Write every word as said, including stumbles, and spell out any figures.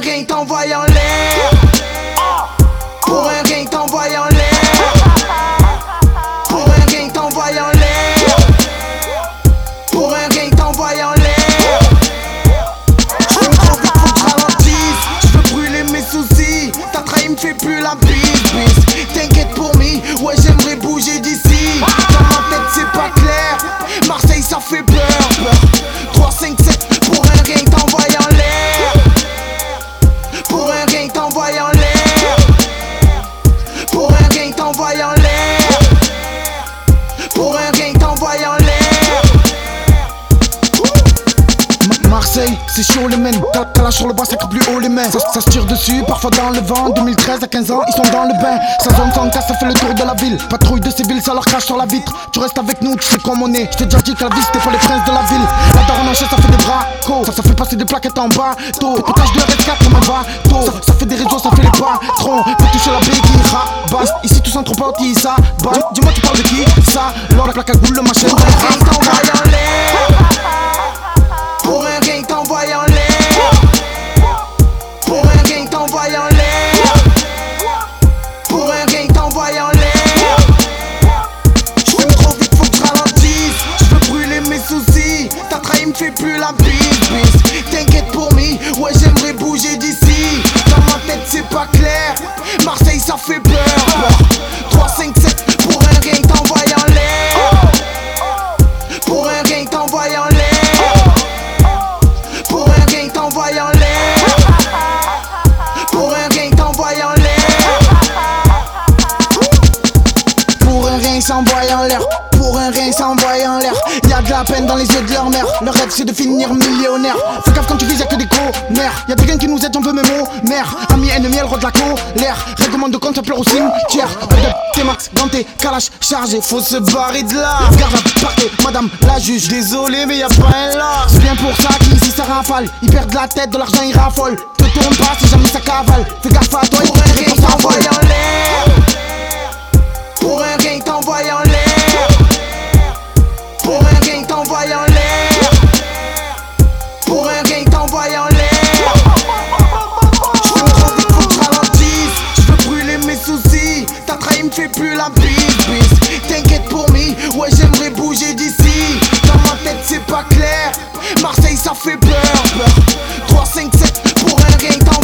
gain t'envoie en l'air. Pour un gain t'envoie en l'air. Pour un gain t'envoie en l'air. Pour un gain t'envoie en l'air. J'fume trop vite, faut que je ralentisse. J'veux brûler mes soucis. Ta trahi me fait plus la bise. T'inquiète pour me, ouais j'aimerais bouger d'ici. Dans ma tête c'est pas clair. Marseille ça fait peur, peur. trois, cinq, sept. Pour un gain t'envoie en l'air. Pour un gain t'envoie en l'air. Pour un gain t'envoie en l'air. Pour un gain t'envoie en l'air. Marseille, c'est chaud les mènes. T'as la sur le bras, ça crie plus haut les mains. Ça, ça se tire dessus, parfois dans le vent. deux mille treize à quinze ans, ils sont dans le bain. Ça zone sans casse, ça fait le tour de la ville. Patrouille de civils, ça leur crache sur la vitre. Tu restes avec nous, tu sais comme on est. J't'ai déjà dit que la vie c'était pour les princes de la ville. La daronne en chaise, ça fait des bracos. Ça, ça fait passer des plaquettes en bateau. Potage de R S quatre comme un bateau. Ça, ça fait des réseaux, ça fait les patrons. Peut toucher la baie qui rabasse. Ici tous entre potes, ils s'abattent. Dis-moi, tu parles de qui? Ça, l'or, la plaque à goule, le machin. Pour un gain t'envoie en l'air. Pour un gain t'envoie en l'air. Pour un gain t'envoie en l'air. Pour un gain t'envoie en l'air. J'fume trop vite, faut que je ralentisse. J'veux brûler mes soucis. Ta trahi me fait plus la bise. T'inquiète pour me, ouais j'aimerais bouger d'ici. Dans ma tête c'est pas clair. Marseille ça fait peur. trois, cinq, sept. Pour un gain t'envoie en l'air. Pour un gain t'envoie en l'air. Pour un gain t'envoie en l'air. Pour un gain t'envoie en l'air. Pour un gain s'envoie en l'air. Pour un gain s'envoie en l'air. Y'a de la peine dans les yeux de leur mère. Leur rêve c'est de finir millionnaire. Fais gaffe quand tu vises y'a que des connards. Y'a des gains qui nous aident, on veut mes mots. Mère, ami, ennemi, elle rôde la colère. Règlement de compte, ça pleure au cimetière. T'es max, dans tes calaches chargés. Faut se barrer de là. Garde à parquet, madame la juge. Désolé mais y'a pas un là. C'est bien pour ça qu'ici ça rafale. Ils perdent la tête, de l'argent ils raffolent. Te tourne pas si jamais ça cavale. Fais gaffe à toi, pour un gain t'envoie en l'air. Pour un gain t'envoie en l'air. Pour un gain t'envoie en l'air. Pour un gain t'envoie en l'air. J'fume trop vite, faut que je ralentisse. J'veux brûler mes soucis. Ta trahi me fait plus la bise. T'inquiète pour me, ouais j'aimerais bouger d'ici. Dans ma tête c'est pas clair. Marseille ça fait peur, peur. trois, cinq, sept. Pour un gain t'envoie